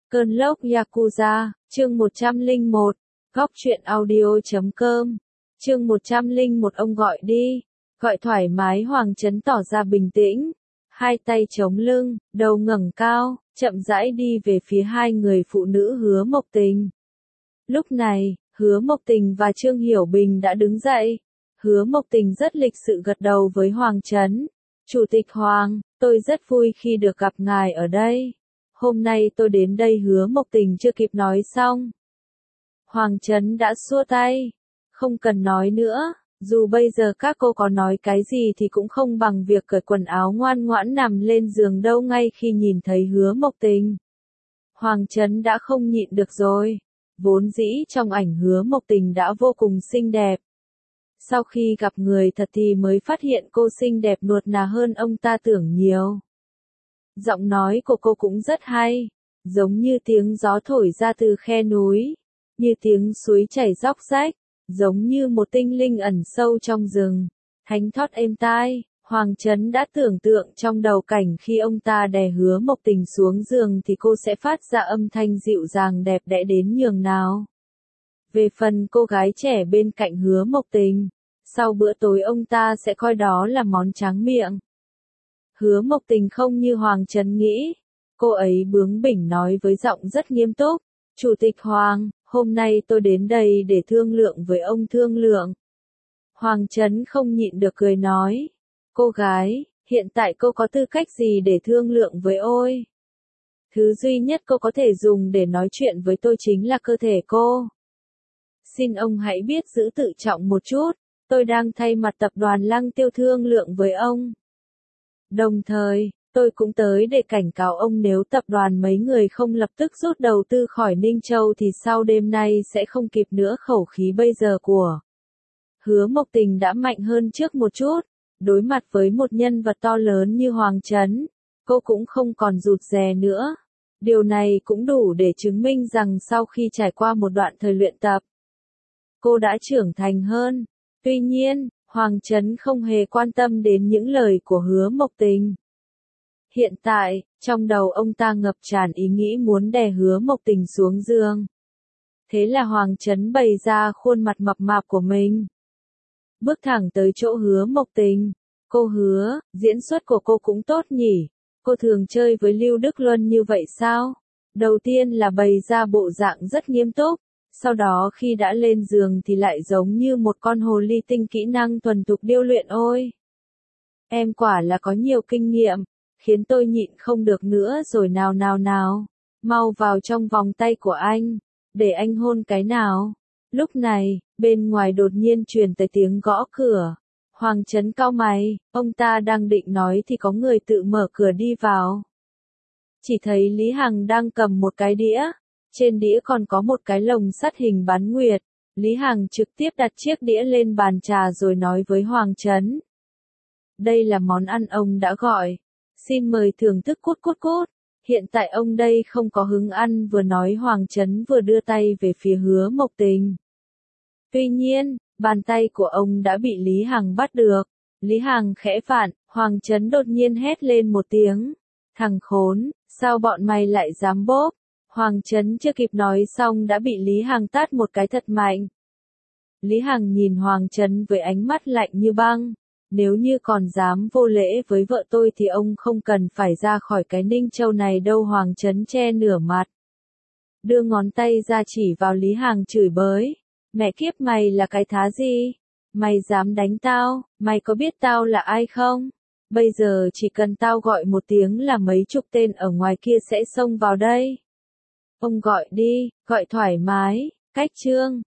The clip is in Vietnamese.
Cơn lốc Yakuza, chương 101, góc truyện audio.com, chương 101 ông gọi đi, gọi thoải mái. Hoàng Chấn tỏ ra bình tĩnh, hai tay chống lưng, đầu ngẩng cao, chậm rãi đi về phía hai người phụ nữ Hứa Mộc Tình. Lúc này, Hứa Mộc Tình và Trương Hiểu Bình đã đứng dậy. Hứa Mộc Tình rất lịch sự gật đầu với Hoàng Chấn. Chủ tịch Hoàng, tôi rất vui khi được gặp ngài ở đây. Hôm nay tôi đến đây. Hứa Mộc Tình chưa kịp nói xong, Hoàng Chấn đã xua tay. Không cần nói nữa, dù bây giờ các cô có nói cái gì thì cũng không bằng việc cởi quần áo ngoan ngoãn nằm lên giường đâu. Ngay khi nhìn thấy Hứa Mộc Tình, Hoàng Chấn đã không nhịn được rồi. Vốn dĩ trong ảnh Hứa Mộc Tình đã vô cùng xinh đẹp. Sau khi gặp người thật thì mới phát hiện cô xinh đẹp nuột nà hơn ông ta tưởng nhiều. Giọng nói của cô cũng rất hay, giống như tiếng gió thổi ra từ khe núi, như tiếng suối chảy róc rách, giống như một tinh linh ẩn sâu trong rừng, thánh thót êm tai. Hoàng Chấn đã tưởng tượng trong đầu cảnh khi ông ta đè Hứa Mộc Tình xuống giường thì cô sẽ phát ra âm thanh dịu dàng đẹp đẽ đến nhường nào. Về phần cô gái trẻ bên cạnh Hứa Mộc Tình, sau bữa tối ông ta sẽ coi đó là món tráng miệng. Hứa Mộc Tình không như Hoàng Chấn nghĩ. Cô ấy bướng bỉnh nói với giọng rất nghiêm túc. Chủ tịch Hoàng, hôm nay tôi đến đây để thương lượng với ông. Thương lượng? Hoàng Chấn không nhịn được cười nói. Cô gái, hiện tại cô có tư cách gì để thương lượng với tôi? Thứ duy nhất cô có thể dùng để nói chuyện với tôi chính là cơ thể cô. Xin ông hãy biết giữ tự trọng một chút. Tôi đang thay mặt tập đoàn Lăng Tiêu thương lượng với ông. Đồng thời, tôi cũng tới để cảnh cáo ông, nếu tập đoàn mấy người không lập tức rút đầu tư khỏi Ninh Châu thì sau đêm nay sẽ không kịp nữa. Khẩu khí bây giờ của Hứa Mộc Tình đã mạnh hơn trước một chút. Đối mặt với một nhân vật to lớn như Hoàng Chấn, cô cũng không còn rụt rè nữa. Điều này cũng đủ để chứng minh rằng sau khi trải qua một đoạn thời luyện tập, cô đã trưởng thành hơn. Tuy nhiên, Hoàng Chấn không hề quan tâm đến những lời của Hứa Mộc Tình. Hiện tại, trong đầu ông ta ngập tràn ý nghĩ muốn đè Hứa Mộc Tình xuống giường. Thế là Hoàng Chấn bày ra khuôn mặt mập mạp của mình, bước thẳng tới chỗ Hứa Mộc Tình. Cô Hứa, diễn xuất của cô cũng tốt nhỉ? Cô thường chơi với Lưu Đức Luân như vậy sao? Đầu tiên là bày ra bộ dạng rất nghiêm túc. Sau đó khi đã lên giường thì lại giống như một con hồ ly tinh, kỹ năng thuần thục điêu luyện. Ôi! Em quả là có nhiều kinh nghiệm, khiến tôi nhịn không được nữa rồi. Nào, mau vào trong vòng tay của anh, để anh hôn cái nào. Lúc này, bên ngoài đột nhiên truyền tới tiếng gõ cửa. Hoàng Chấn cau mày, ông ta đang định nói thì có người tự mở cửa đi vào. Chỉ thấy Lý Hằng đang cầm một cái đĩa. Trên đĩa còn có một cái lồng sắt hình bán nguyệt. Lý Hằng trực tiếp đặt chiếc đĩa lên bàn trà rồi nói với Hoàng Chấn. Đây là món ăn ông đã gọi. Xin mời thưởng thức. Cút. Hiện tại ông đây không có hứng ăn, vừa nói Hoàng Chấn vừa đưa tay về phía Hứa Mộc Tình. Tuy nhiên, bàn tay của ông đã bị Lý Hằng bắt được. Lý Hằng khẽ vặn, Hoàng Chấn đột nhiên hét lên một tiếng. Thằng khốn, sao bọn mày lại dám bóp? Hoàng Chấn chưa kịp nói xong đã bị Lý Hằng tát một cái thật mạnh. Lý Hằng nhìn Hoàng Chấn với ánh mắt lạnh như băng. Nếu như còn dám vô lễ với vợ tôi thì ông không cần phải ra khỏi cái Ninh Châu này đâu. Hoàng Chấn che nửa mặt, đưa ngón tay ra chỉ vào Lý Hằng chửi bới. Mẹ kiếp, mày là cái thá gì? Mày dám đánh tao? Mày có biết tao là ai không? Bây giờ chỉ cần tao gọi một tiếng là mấy chục tên ở ngoài kia sẽ xông vào đây. Ông gọi đi, gọi thoải mái. Cách chương